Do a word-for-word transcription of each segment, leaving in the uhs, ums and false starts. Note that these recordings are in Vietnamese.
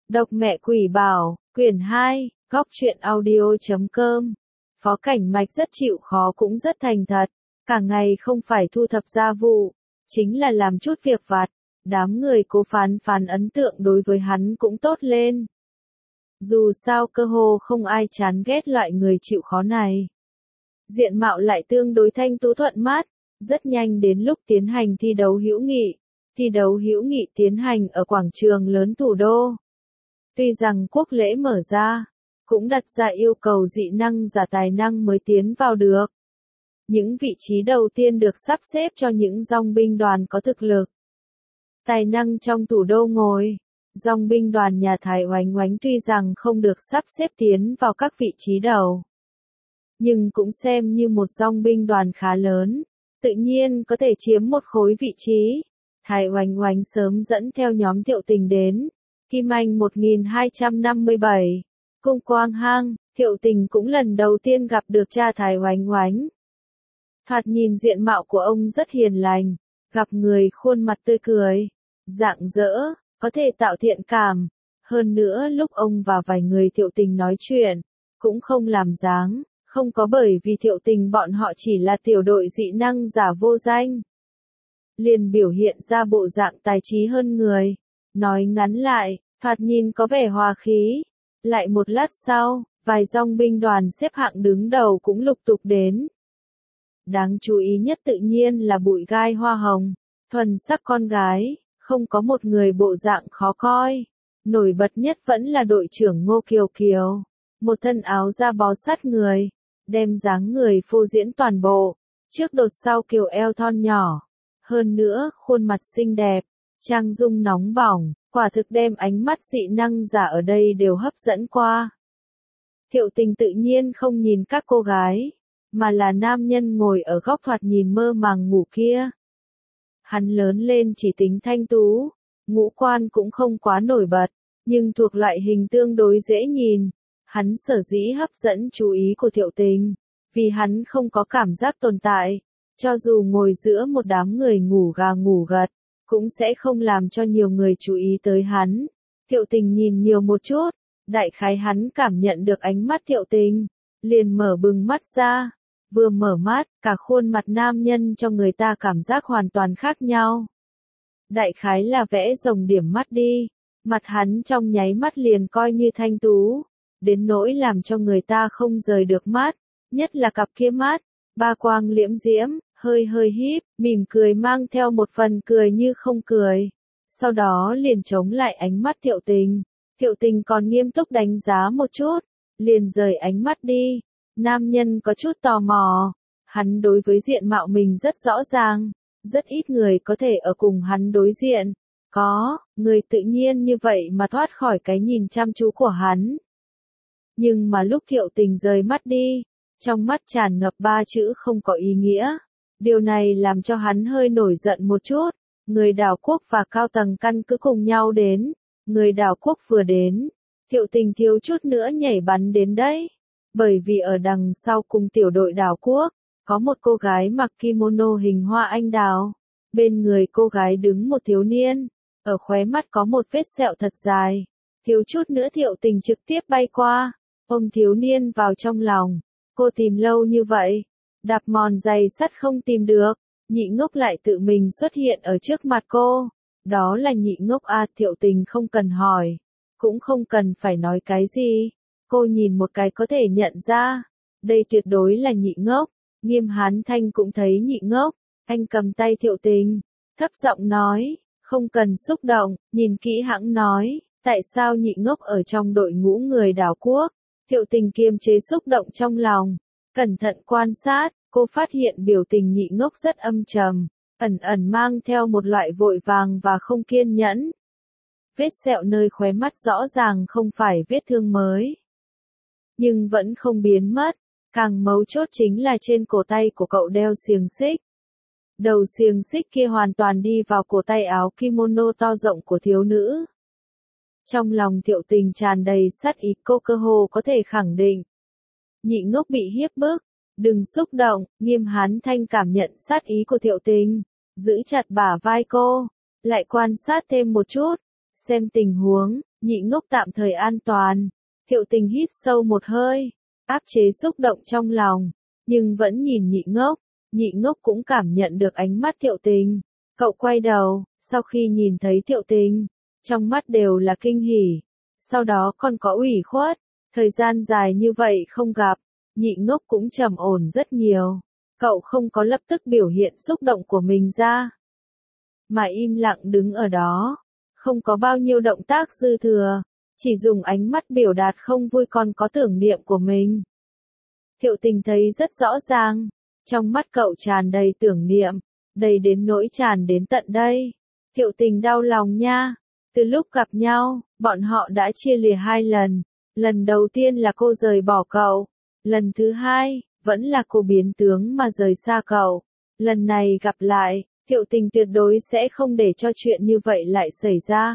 Độc mẹ quỷ bảo, quyển hai, góc truyện audio chấm com. Phó Cảnh Mạch rất chịu khó cũng rất thành thật, cả ngày không phải thu thập gia vụ, chính là làm chút việc vặt. Đám người Cố Phán Phán ấn tượng đối với hắn cũng tốt lên. Dù sao cơ hồ không ai chán ghét loại người chịu khó này. Diện mạo lại tương đối thanh tú thuận mắt, rất nhanh đến lúc tiến hành thi đấu hữu nghị. Thi đấu hữu nghị tiến hành ở quảng trường lớn thủ đô. Tuy rằng quốc lễ mở ra, cũng đặt ra yêu cầu dị năng giả tài năng mới tiến vào được. Những vị trí đầu tiên được sắp xếp cho những dòng binh đoàn có thực lực. Tài năng trong thủ đô ngồi, dòng binh đoàn nhà Thái Oánh Oánh tuy rằng không được sắp xếp tiến vào các vị trí đầu, nhưng cũng xem như một dòng binh đoàn khá lớn, tự nhiên có thể chiếm một khối vị trí. Thái Oánh Oánh sớm dẫn theo nhóm Thiệu Tình đến. Kim Anh một nghìn hai trăm năm mươi bảy, Cung Quang Hang, Thiệu Tình cũng lần đầu tiên gặp được cha Thái Oánh Oánh. Thoạt nhìn diện mạo của ông rất hiền lành, gặp người khuôn mặt tươi cười, rạng rỡ, có thể tạo thiện cảm. Hơn nữa lúc ông và vài người Thiệu Tình nói chuyện, cũng không làm dáng, không có bởi vì Thiệu Tình bọn họ chỉ là tiểu đội dị năng giả vô danh. Liền biểu hiện ra bộ dạng tài trí hơn người. Nói ngắn lại, thoạt nhìn có vẻ hòa khí. Lại một lát sau, vài dòng binh đoàn xếp hạng đứng đầu cũng lục tục đến. Đáng chú ý nhất tự nhiên là Bụi Gai Hoa Hồng, thuần sắc con gái, không có một người bộ dạng khó coi. Nổi bật nhất vẫn là đội trưởng Ngô Kiều Kiều, một thân áo da bó sát người, đem dáng người phô diễn toàn bộ, trước đột sau kiều eo thon nhỏ. Hơn nữa, khuôn mặt xinh đẹp, trang dung nóng bỏng, quả thực đem ánh mắt dị năng giả ở đây đều hấp dẫn qua. Thiệu Tình tự nhiên không nhìn các cô gái, mà là nam nhân ngồi ở góc thoạt nhìn mơ màng ngủ kia. Hắn lớn lên chỉ tính thanh tú, ngũ quan cũng không quá nổi bật, nhưng thuộc loại hình tương đối dễ nhìn. Hắn sở dĩ hấp dẫn chú ý của Thiệu Tình, vì hắn không có cảm giác tồn tại, cho dù ngồi giữa một đám người ngủ gà ngủ gật, cũng sẽ không làm cho nhiều người chú ý tới hắn. Thiệu Tình nhìn nhiều một chút, đại khái hắn cảm nhận được ánh mắt Thiệu Tình, liền mở bừng mắt ra. Vừa mở mắt, cả khuôn mặt nam nhân cho người ta cảm giác hoàn toàn khác nhau. Đại khái là vẽ rồng điểm mắt đi, mặt hắn trong nháy mắt liền coi như thanh tú, đến nỗi làm cho người ta không rời được mắt, nhất là cặp kia mắt, ba quang liễm diễm, hơi hơi híp, mỉm cười mang theo một phần cười như không cười. Sau đó liền chống lại ánh mắt Thiệu Tình. Thiệu Tình còn nghiêm túc đánh giá một chút, liền rời ánh mắt đi. Nam nhân có chút tò mò, hắn đối với diện mạo mình rất rõ ràng, rất ít người có thể ở cùng hắn đối diện. Có, người tự nhiên như vậy mà thoát khỏi cái nhìn chăm chú của hắn. Nhưng mà lúc Thiệu Tình rời mắt đi, trong mắt tràn ngập ba chữ không có ý nghĩa. Điều này làm cho hắn hơi nổi giận một chút. Người đảo quốc và cao tầng căn cứ cùng nhau đến. Người đảo quốc vừa đến, Thiệu Tình thiếu chút nữa nhảy bắn đến đấy. Bởi vì ở đằng sau cùng tiểu đội đảo quốc, có một cô gái mặc kimono hình hoa anh đào. Bên người cô gái đứng một thiếu niên, ở khóe mắt có một vết sẹo thật dài. Thiếu chút nữa Thiệu Tình trực tiếp bay qua, ôm thiếu niên vào trong lòng. Cô tìm lâu như vậy, đạp mòn giày sắt không tìm được, Nhị Ngốc lại tự mình xuất hiện ở trước mặt cô. Đó là Nhị Ngốc à? Thiệu Tình không cần hỏi, cũng không cần phải nói cái gì. Cô nhìn một cái có thể nhận ra, đây tuyệt đối là Nhị Ngốc. Nghiêm Hán Thanh cũng thấy Nhị Ngốc, anh cầm tay Thiệu Tình, thấp giọng nói, không cần xúc động, nhìn kỹ hãng nói, tại sao Nhị Ngốc ở trong đội ngũ người đảo quốc. Thiệu Tình kiềm chế xúc động trong lòng, cẩn thận quan sát, cô phát hiện biểu tình Nhị Ngốc rất âm trầm, ẩn ẩn mang theo một loại vội vàng và không kiên nhẫn. Vết sẹo nơi khóe mắt rõ ràng không phải vết thương mới, nhưng vẫn không biến mất. Càng mấu chốt chính là trên cổ tay của cậu đeo xiềng xích. Đầu xiềng xích kia hoàn toàn đi vào cổ tay áo kimono to rộng của thiếu nữ. Trong lòng Thiệu Tình tràn đầy sát ý, cô cơ hồ có thể khẳng định. Nhị Ngốc bị hiếp bức, đừng xúc động. Nghiêm Hán Thanh cảm nhận sát ý của Thiệu Tình, giữ chặt bả vai cô, lại quan sát thêm một chút. Xem tình huống, Nhị Ngốc tạm thời an toàn. Thiệu Tình hít sâu một hơi, áp chế xúc động trong lòng, nhưng vẫn nhìn Nhị Ngốc. Nhị Ngốc cũng cảm nhận được ánh mắt Thiệu Tình. Cậu quay đầu, sau khi nhìn thấy Thiệu Tình, trong mắt đều là kinh hỉ. Sau đó còn có ủy khuất, thời gian dài như vậy không gặp, Nhị Ngốc cũng trầm ổn rất nhiều. Cậu không có lập tức biểu hiện xúc động của mình ra, mà im lặng đứng ở đó, không có bao nhiêu động tác dư thừa, chỉ dùng ánh mắt biểu đạt không vui còn có tưởng niệm của mình. Thiệu Tình thấy rất rõ ràng, trong mắt cậu tràn đầy tưởng niệm, đầy đến nỗi tràn đến tận đây. Thiệu Tình đau lòng nha, từ lúc gặp nhau, bọn họ đã chia lìa hai lần. Lần đầu tiên là cô rời bỏ cậu, lần thứ hai, vẫn là cô biến tướng mà rời xa cậu. Lần này gặp lại, Thiệu Tình tuyệt đối sẽ không để cho chuyện như vậy lại xảy ra.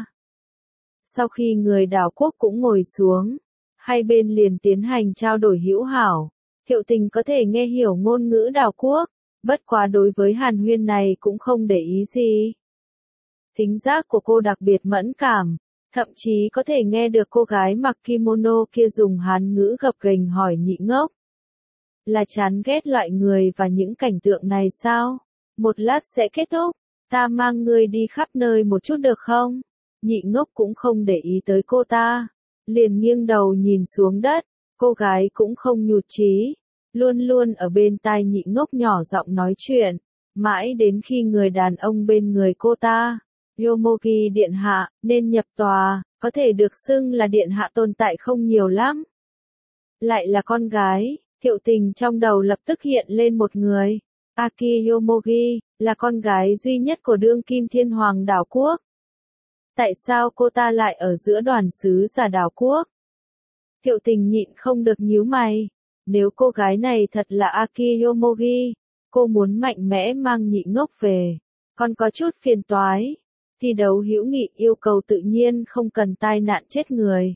Sau khi người đảo quốc cũng ngồi xuống, hai bên liền tiến hành trao đổi hữu hảo. Thiệu Tình có thể nghe hiểu ngôn ngữ đảo quốc, bất quá đối với hàn huyên này cũng không để ý gì. Thính giác của cô đặc biệt mẫn cảm, thậm chí có thể nghe được cô gái mặc kimono kia dùng Hán ngữ gập ghềnh hỏi Nhị Ngốc. Là chán ghét loại người và những cảnh tượng này sao? Một lát sẽ kết thúc, ta mang ngươi đi khắp nơi một chút được không? Nhị Ngốc cũng không để ý tới cô ta, liền nghiêng đầu nhìn xuống đất. Cô gái cũng không nhụt chí, luôn luôn ở bên tai Nhị Ngốc nhỏ giọng nói chuyện, mãi đến khi người đàn ông bên người cô ta, Yomogi điện hạ, nên nhập tòa, có thể được xưng là điện hạ tồn tại không nhiều lắm. Lại là con gái, Thiệu Tình trong đầu lập tức hiện lên một người. Aki Yomogi, là con gái duy nhất của đương kim thiên hoàng đảo quốc. Tại sao cô ta lại ở giữa đoàn sứ giả đảo quốc? Thiệu Tình nhịn không được nhíu mày. Nếu cô gái này thật là Aki Yomogi, cô muốn mạnh mẽ mang Nhị Ngốc về, còn có chút phiền toái. Thi đấu hữu nghị yêu cầu tự nhiên không cần tai nạn chết người.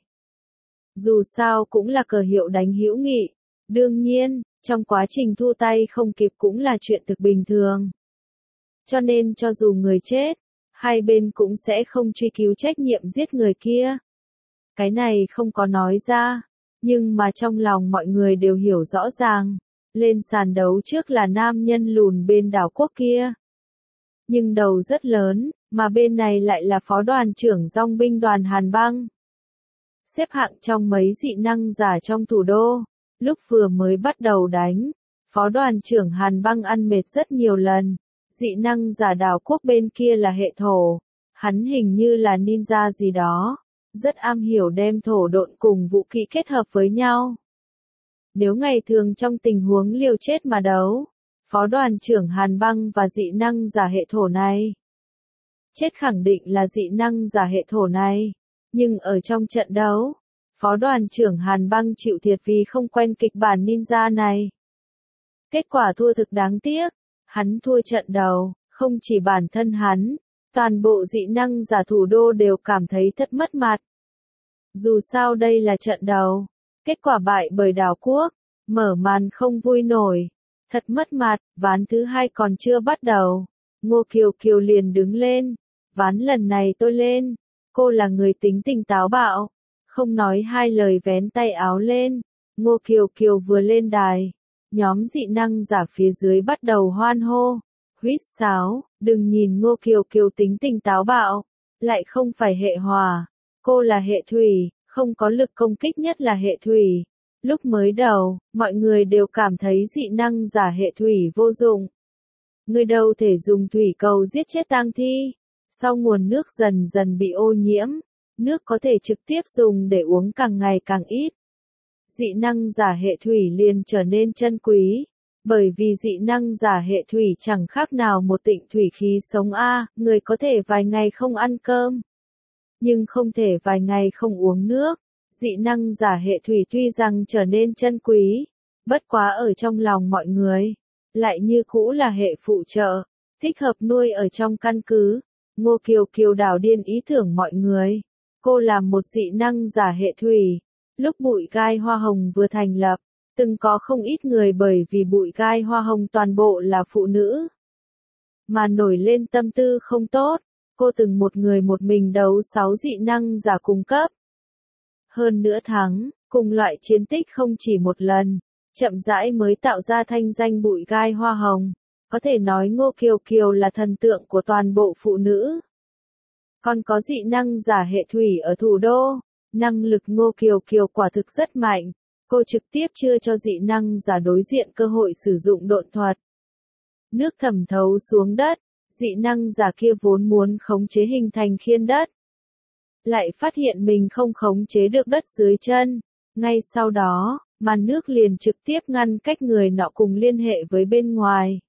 Dù sao cũng là cờ hiệu đánh hữu nghị. Đương nhiên, trong quá trình thu tay không kịp cũng là chuyện thực bình thường. Cho nên cho dù người chết, hai bên cũng sẽ không truy cứu trách nhiệm giết người kia. Cái này không có nói ra, nhưng mà trong lòng mọi người đều hiểu rõ ràng. Lên sàn đấu trước là nam nhân lùn bên đảo quốc kia, nhưng đầu rất lớn, mà bên này lại là phó đoàn trưởng dong binh đoàn Hàn Băng. Xếp hạng trong mấy dị năng giả trong thủ đô, lúc vừa mới bắt đầu đánh, phó đoàn trưởng Hàn Băng ăn mệt rất nhiều lần. Dị năng giả đảo quốc bên kia là hệ thổ, hắn hình như là ninja gì đó, rất am hiểu đem thổ độn cùng vũ khí kết hợp với nhau. Nếu ngày thường trong tình huống liều chết mà đấu, phó đoàn trưởng Hàn Băng và dị năng giả hệ thổ này, chết khẳng định là dị năng giả hệ thổ này, nhưng ở trong trận đấu, phó đoàn trưởng Hàn Băng chịu thiệt vì không quen kịch bản ninja này. Kết quả thua thực đáng tiếc, hắn thua trận đầu, không chỉ bản thân hắn, toàn bộ dị năng giả thủ đô đều cảm thấy thất mất mặt. Dù sao đây là trận đầu, kết quả bại bởi đảo quốc, mở màn không vui nổi, thật mất mặt. Ván thứ hai còn chưa bắt đầu, Ngô Kiều Kiều liền đứng lên. Ván lần này tôi lên. Cô là người tính tình táo bạo, không nói hai lời vén tay áo lên. Ngô Kiều Kiều vừa lên đài, nhóm dị năng giả phía dưới bắt đầu hoan hô, huýt sáo. Đừng nhìn Ngô Kiều Kiều tính tình táo bạo, lại không phải hệ hỏa, cô là hệ thủy, không có lực công kích nhất là hệ thủy. Lúc mới đầu, mọi người đều cảm thấy dị năng giả hệ thủy vô dụng. Người đâu thể dùng thủy cầu giết chết tang thi. Sau nguồn nước dần dần bị ô nhiễm, nước có thể trực tiếp dùng để uống càng ngày càng ít. Dị năng giả hệ thủy liền trở nên chân quý, bởi vì dị năng giả hệ thủy chẳng khác nào một tịnh thủy khí sống a, người có thể vài ngày không ăn cơm, nhưng không thể vài ngày không uống nước. Dị năng giả hệ thủy tuy rằng trở nên chân quý, bất quá ở trong lòng mọi người, lại như cũ là hệ phụ trợ, thích hợp nuôi ở trong căn cứ. Ngô Kiều Kiều đảo điên ý tưởng mọi người. Cô là một dị năng giả hệ thủy. Lúc bụi gai hoa hồng vừa thành lập, từng có không ít người bởi vì bụi gai hoa hồng toàn bộ là phụ nữ, mà nổi lên tâm tư không tốt. cô từng một người một mình đấu sáu dị năng giả cùng cấp. Hơn nữa thắng, cùng loại chiến tích không chỉ một lần, chậm rãi mới tạo ra thanh danh bụi gai hoa hồng. Có thể nói Ngô Kiều Kiều là thần tượng của toàn bộ phụ nữ. Còn có dị năng giả hệ thủy ở thủ đô, năng lực Ngô Kiều Kiều quả thực rất mạnh, cô trực tiếp chưa cho dị năng giả đối diện cơ hội sử dụng độn thuật. Nước thẩm thấu xuống đất, dị năng giả kia vốn muốn khống chế hình thành khiên đất. Lại phát hiện mình không khống chế được đất dưới chân, ngay sau đó, màn nước liền trực tiếp ngăn cách người nọ cùng liên hệ với bên ngoài.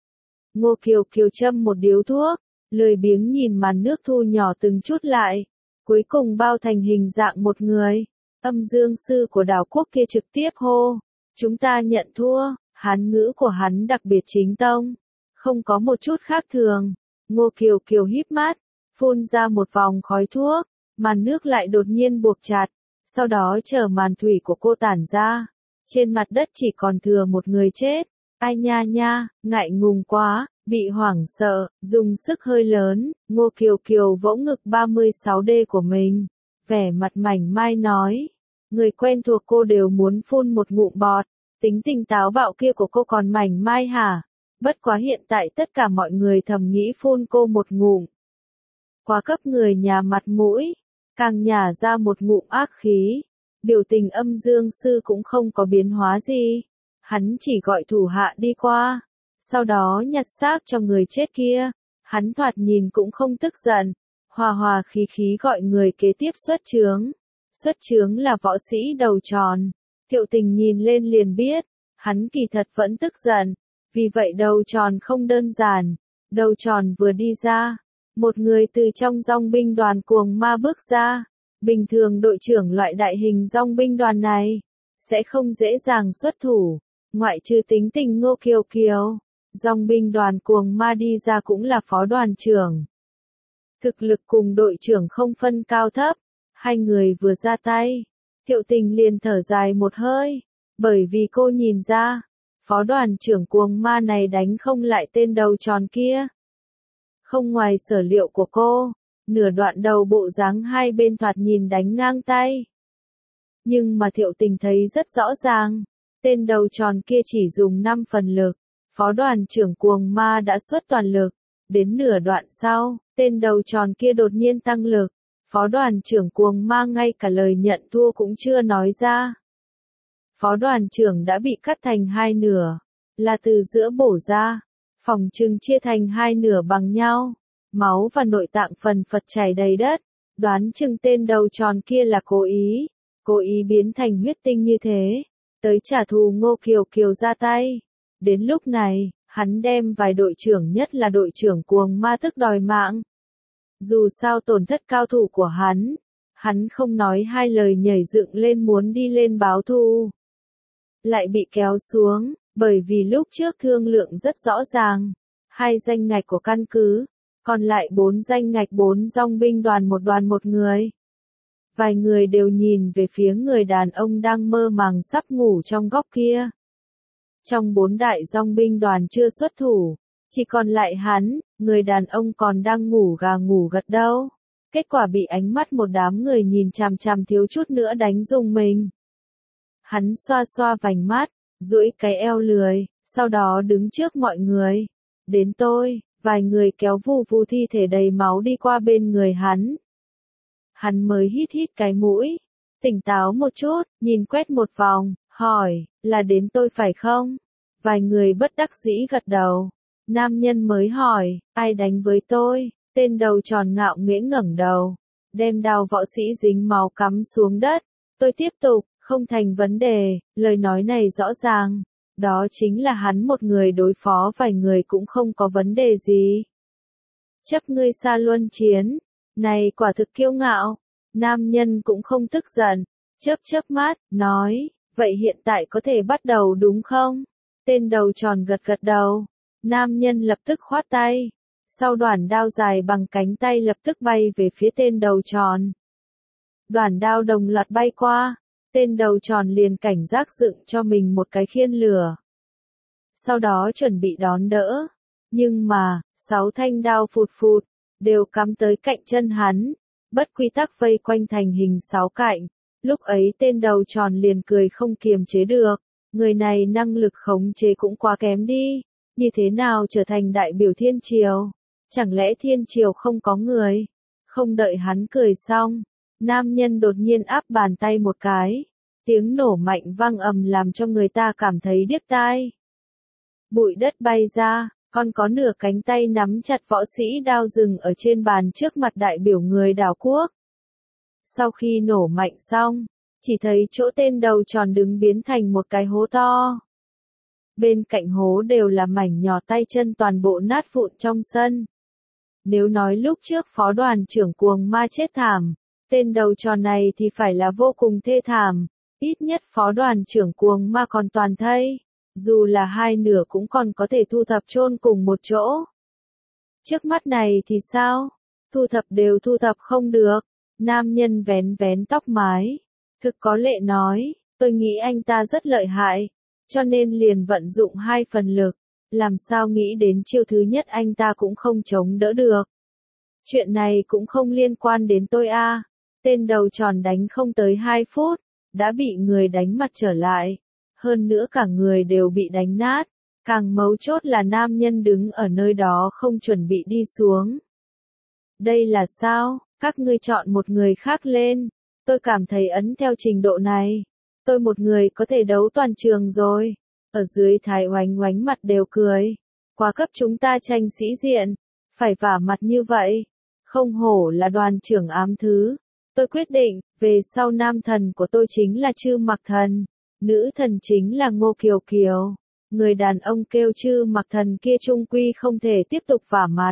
Ngô Kiều Kiều châm một điếu thuốc, lười biếng nhìn màn nước thu nhỏ từng chút lại, cuối cùng bao thành hình dạng một người. Âm dương sư của đảo quốc kia trực tiếp hô, chúng ta nhận thua. Hán ngữ của hắn đặc biệt chính tông, không có một chút khác thường. Ngô Kiều Kiều híp mắt, phun ra một vòng khói thuốc, màn nước lại đột nhiên buộc chặt, sau đó chờ màn thủy của cô tản ra. Trên mặt đất chỉ còn thừa một người chết. Ai nha nha, ngại ngùng quá, bị hoảng sợ, dùng sức hơi lớn, Ngô Kiều Kiều vỗ ngực ba mươi sáu D của mình, vẻ mặt mảnh mai nói. Người quen thuộc cô đều muốn phun một ngụm bọt, tính tình táo bạo kia của cô còn mảnh mai hả? Bất quá hiện tại tất cả mọi người thầm nghĩ phun cô một ngụm. Quá cấp người nhà mặt mũi, càng nhả ra một ngụm ác khí, biểu tình âm dương sư cũng không có biến hóa gì. Hắn chỉ gọi thủ hạ đi qua, sau đó nhặt xác cho người chết kia. Hắn thoạt nhìn cũng không tức giận, hòa hòa khí khí gọi người kế tiếp xuất chướng. Xuất chướng là võ sĩ đầu tròn. Thiệu Tình nhìn lên liền biết, hắn kỳ thật vẫn tức giận, vì vậy đầu tròn không đơn giản. Đầu tròn vừa đi ra, một người từ trong dòng binh đoàn cuồng ma bước ra. Bình thường đội trưởng loại đại hình dòng binh đoàn này sẽ không dễ dàng xuất thủ, ngoại trừ tính tình Ngô Kiều Kiều. Dòng binh đoàn cuồng ma đi ra cũng là phó đoàn trưởng. Thực lực cùng đội trưởng không phân cao thấp, hai người vừa ra tay, Thiệu Tình liền thở dài một hơi, bởi vì cô nhìn ra, phó đoàn trưởng cuồng ma này đánh không lại tên đầu tròn kia. Không ngoài sở liệu của cô, nửa đoạn đầu bộ dáng hai bên thoạt nhìn đánh ngang tay. Nhưng mà Thiệu Tình thấy rất rõ ràng, tên đầu tròn kia chỉ dùng năm phần lực, phó đoàn trưởng cuồng ma đã xuất toàn lực. Đến nửa đoạn sau, tên đầu tròn kia đột nhiên tăng lực, phó đoàn trưởng cuồng ma ngay cả lời nhận thua cũng chưa nói ra. Phó đoàn trưởng đã bị cắt thành hai nửa, là từ giữa bổ ra, phòng trừng chia thành hai nửa bằng nhau, máu và nội tạng phần phật chảy đầy đất, đoán chừng tên đầu tròn kia là cố ý, cố ý biến thành huyết tinh như thế, tới trả thù Ngô Kiều Kiều ra tay. Đến lúc này, hắn đem vài đội trưởng nhất là đội trưởng cuồng ma tức đòi mạng. Dù sao tổn thất cao thủ của hắn, hắn không nói hai lời nhảy dựng lên muốn đi lên báo thù. Lại bị kéo xuống, bởi vì lúc trước thương lượng rất rõ ràng, hai danh ngạch của căn cứ, còn lại bốn danh ngạch bốn dòng binh đoàn một đoàn một người. Vài người đều nhìn về phía người đàn ông đang mơ màng sắp ngủ trong góc kia. Trong bốn đại dòng binh đoàn chưa xuất thủ, chỉ còn lại hắn, người đàn ông còn đang ngủ gà ngủ gật đâu. Kết quả bị ánh mắt một đám người nhìn chằm chằm thiếu chút nữa đánh rung mình. Hắn xoa xoa vành mắt, duỗi cái eo lười, sau đó đứng trước mọi người. Đến tôi, vài người kéo vù vù thi thể đầy máu đi qua bên người hắn. Hắn mới hít hít cái mũi, tỉnh táo một chút, nhìn quét một vòng, hỏi, là đến tôi phải không? Vài người bất đắc dĩ gật đầu. Nam nhân mới hỏi, ai đánh với tôi? Tên đầu tròn ngạo nghễ ngẩng đầu, đem đao võ sĩ dính máu cắm xuống đất. Tôi tiếp tục, không thành vấn đề, lời nói này rõ ràng. Đó chính là hắn một người đối phó vài người cũng không có vấn đề gì. Chấp ngươi xa luân chiến, này quả thực kiêu ngạo. Nam nhân cũng không tức giận, chớp chớp mắt, nói, vậy hiện tại có thể bắt đầu đúng không? Tên đầu tròn gật gật đầu. Nam nhân lập tức khoát tay. Sau đoạn đao dài bằng cánh tay lập tức bay về phía tên đầu tròn. Đoạn đao đồng loạt bay qua. Tên đầu tròn liền cảnh giác dựng cho mình một cái khiên lửa. Sau đó chuẩn bị đón đỡ. Nhưng mà, sáu thanh đao phụt phụt, đều cắm tới cạnh chân hắn, bất quy tắc vây quanh thành hình sáu cạnh. Lúc ấy tên đầu tròn liền cười không kiềm chế được, người này năng lực khống chế cũng quá kém đi, như thế nào trở thành đại biểu thiên triều? Chẳng lẽ thiên triều không có người? Không đợi hắn cười xong, nam nhân đột nhiên áp bàn tay một cái, tiếng nổ mạnh vang ầm làm cho người ta cảm thấy điếc tai. Bụi đất bay ra, còn có nửa cánh tay nắm chặt võ sĩ đao rừng ở trên bàn trước mặt đại biểu người đảo quốc. Sau khi nổ mạnh xong, chỉ thấy chỗ tên đầu tròn đứng biến thành một cái hố to. Bên cạnh hố đều là mảnh nhỏ tay chân toàn bộ nát vụn trong sân. Nếu nói lúc trước phó đoàn trưởng cuồng ma chết thảm, tên đầu tròn này thì phải là vô cùng thê thảm, ít nhất phó đoàn trưởng cuồng ma còn toàn thây, dù là hai nửa cũng còn có thể thu thập chôn cùng một chỗ. Trước mắt này thì sao? Thu thập đều thu thập không được. Nam nhân vén vén tóc mái, thực có lệ nói, tôi nghĩ anh ta rất lợi hại, cho nên liền vận dụng hai phần lực, làm sao nghĩ đến chiêu thứ nhất anh ta cũng không chống đỡ được. Chuyện này cũng không liên quan đến tôi a. À. Tên đầu tròn đánh không tới hai phút, đã bị người đánh mặt trở lại, hơn nữa cả người đều bị đánh nát, càng mấu chốt là nam nhân đứng ở nơi đó không chuẩn bị đi xuống. Đây là sao? Các ngươi chọn một người khác lên, tôi cảm thấy ấn theo trình độ này, tôi một người có thể đấu toàn trường rồi. Ở dưới Thái Oánh Oánh mặt đều cười, quá cấp chúng ta tranh sĩ diện, phải vả mặt như vậy, không hổ là đoàn trưởng ám thứ. Tôi quyết định, về sau nam thần của tôi chính là Trư Mặc Thần, nữ thần chính là Ngô Kiều Kiều. Người đàn ông kêu Trư Mặc Thần kia chung quy không thể tiếp tục vả mặt.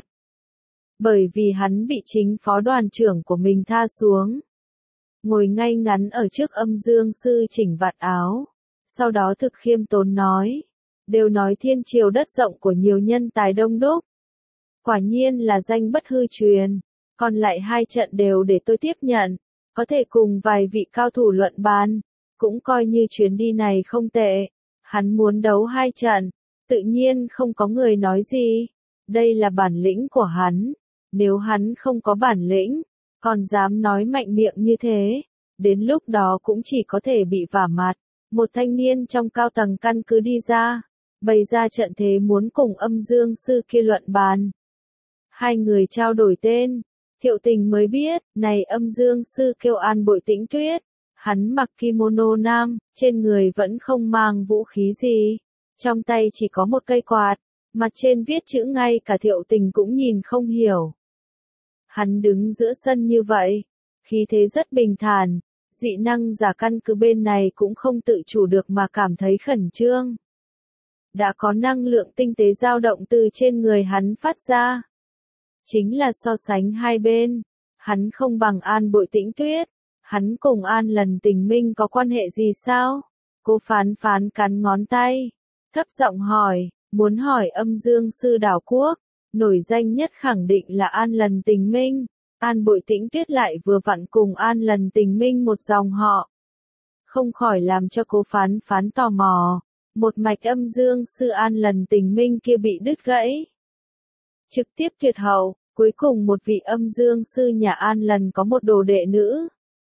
Bởi vì hắn bị chính phó đoàn trưởng của mình tha xuống. Ngồi ngay ngắn ở trước âm dương sư chỉnh vạt áo. Sau đó thực khiêm tốn nói. Đều nói thiên triều đất rộng của nhiều nhân tài đông đúc. Quả nhiên là danh bất hư truyền. Còn lại hai trận đều để tôi tiếp nhận. Có thể cùng vài vị cao thủ luận bàn. Cũng coi như chuyến đi này không tệ. Hắn muốn đấu hai trận. Tự nhiên không có người nói gì. Đây là bản lĩnh của hắn. Nếu hắn không có bản lĩnh, còn dám nói mạnh miệng như thế, đến lúc đó cũng chỉ có thể bị vả mặt. Một thanh niên trong cao tầng căn cứ đi ra, bày ra trận thế muốn cùng âm dương sư kia luận bàn. Hai người trao đổi tên, Thiệu Tình mới biết, này âm dương sư kêu An Bội Tĩnh Tuyết, hắn mặc kimono nam, trên người vẫn không mang vũ khí gì, trong tay chỉ có một cây quạt, mặt trên viết chữ ngay cả Thiệu Tình cũng nhìn không hiểu. Hắn đứng giữa sân như vậy, khí thế rất bình thản, dị năng giả căn cứ bên này cũng không tự chủ được mà cảm thấy khẩn trương. Đã có năng lượng tinh tế dao động từ trên người hắn phát ra. Chính là so sánh hai bên, hắn không bằng An Bội Tĩnh Tuyết, hắn cùng An Lần Tình Minh có quan hệ gì sao? Cô Phán Phán cắn ngón tay, thấp giọng hỏi, muốn hỏi âm dương sư đảo quốc. Nổi danh nhất khẳng định là An Lần Tình Minh, An Bội Tĩnh Tuyết lại vừa vặn cùng An Lần Tình Minh một dòng họ. Không khỏi làm cho Cố Phán Phán tò mò, một mạch âm dương sư An Lần Tình Minh kia bị đứt gãy. Trực tiếp tuyệt hậu, cuối cùng một vị âm dương sư nhà An Lần có một đồ đệ nữ.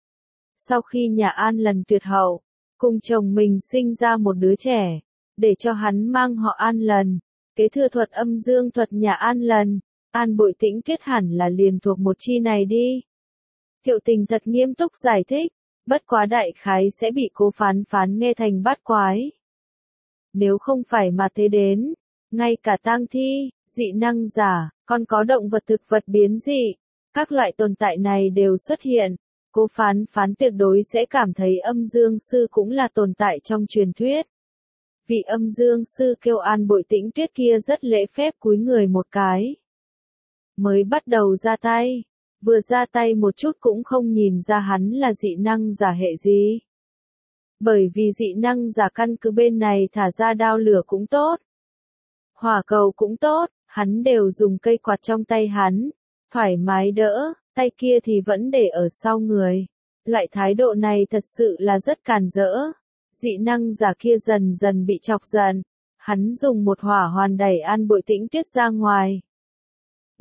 Sau khi nhà An Lần tuyệt hậu, cùng chồng mình sinh ra một đứa trẻ, để cho hắn mang họ An Lần. Kế thừa thuật âm dương thuật nhà An Lần, An Bội Tĩnh Tuyết hẳn là liền thuộc một chi này đi. Thiệu Tình thật nghiêm túc giải thích, bất quá đại khái sẽ bị Cố Phán Phán nghe thành bát quái. Nếu không phải mà thế đến, ngay cả tang thi, dị năng giả, còn có động vật thực vật biến dị, các loại tồn tại này đều xuất hiện, Cố Phán Phán tuyệt đối sẽ cảm thấy âm dương sư cũng là tồn tại trong truyền thuyết. Vị âm dương sư kêu An Bội Tĩnh Tuyết kia rất lễ phép cúi người một cái. Mới bắt đầu ra tay, vừa ra tay một chút cũng không nhìn ra hắn là dị năng giả hệ gì. Bởi vì dị năng giả căn cứ bên này thả ra đao lửa cũng tốt. Hỏa cầu cũng tốt, hắn đều dùng cây quạt trong tay hắn, thoải mái đỡ, tay kia thì vẫn để ở sau người. Loại thái độ này thật sự là rất càn rỡ. Dị năng giả kia dần dần bị chọc giận, hắn dùng một hỏa hoàn đẩy An Bội Tĩnh Tuyết ra ngoài.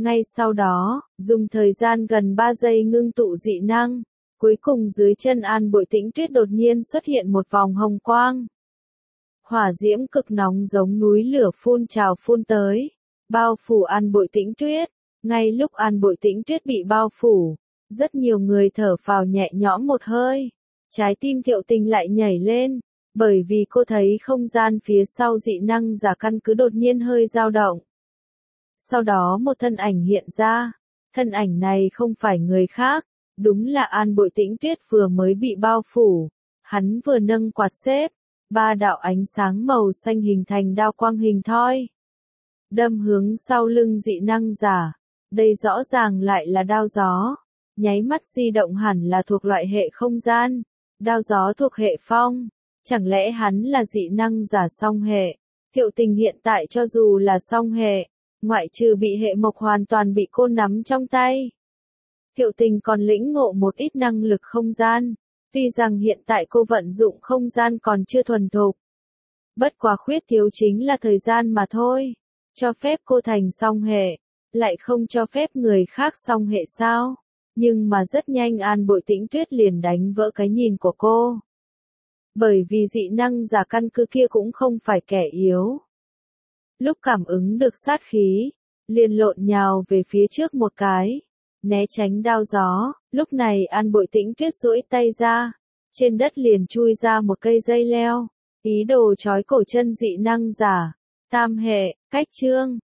Ngay sau đó, dùng thời gian gần ba giây ngưng tụ dị năng, cuối cùng dưới chân An Bội Tĩnh Tuyết đột nhiên xuất hiện một vòng hồng quang. Hỏa diễm cực nóng giống núi lửa phun trào phun tới, bao phủ An Bội Tĩnh Tuyết. Ngay lúc An Bội Tĩnh Tuyết bị bao phủ, rất nhiều người thở phào nhẹ nhõm một hơi. Trái tim Thiệu Tình lại nhảy lên, bởi vì cô thấy không gian phía sau dị năng giả căn cứ đột nhiên hơi dao động. Sau đó một thân ảnh hiện ra, thân ảnh này không phải người khác, đúng là An Bội Tĩnh Tuyết vừa mới bị bao phủ. Hắn vừa nâng quạt xếp, ba đạo ánh sáng màu xanh hình thành đao quang hình thoi, đâm hướng sau lưng dị năng giả. Đây rõ ràng lại là đao gió, nháy mắt di động hẳn là thuộc loại hệ không gian, đao gió thuộc hệ phong, chẳng lẽ hắn là dị năng giả song hệ? Thiệu Tình hiện tại cho dù là song hệ, ngoại trừ bị hệ mộc hoàn toàn bị cô nắm trong tay. Thiệu Tình còn lĩnh ngộ một ít năng lực không gian, tuy rằng hiện tại cô vận dụng không gian còn chưa thuần thục. Bất quá khuyết thiếu chính là thời gian mà thôi, cho phép cô thành song hệ, lại không cho phép người khác song hệ sao? Nhưng mà rất nhanh An Bội Tĩnh Tuyết liền đánh vỡ cái nhìn của cô. Bởi vì dị năng giả căn cứ kia cũng không phải kẻ yếu. Lúc cảm ứng được sát khí, liền lộn nhào về phía trước một cái, né tránh đao gió. Lúc này An Bội Tĩnh Tuyết duỗi tay ra, trên đất liền chui ra một cây dây leo, ý đồ trói cổ chân dị năng giả. Tam hệ, cách chương.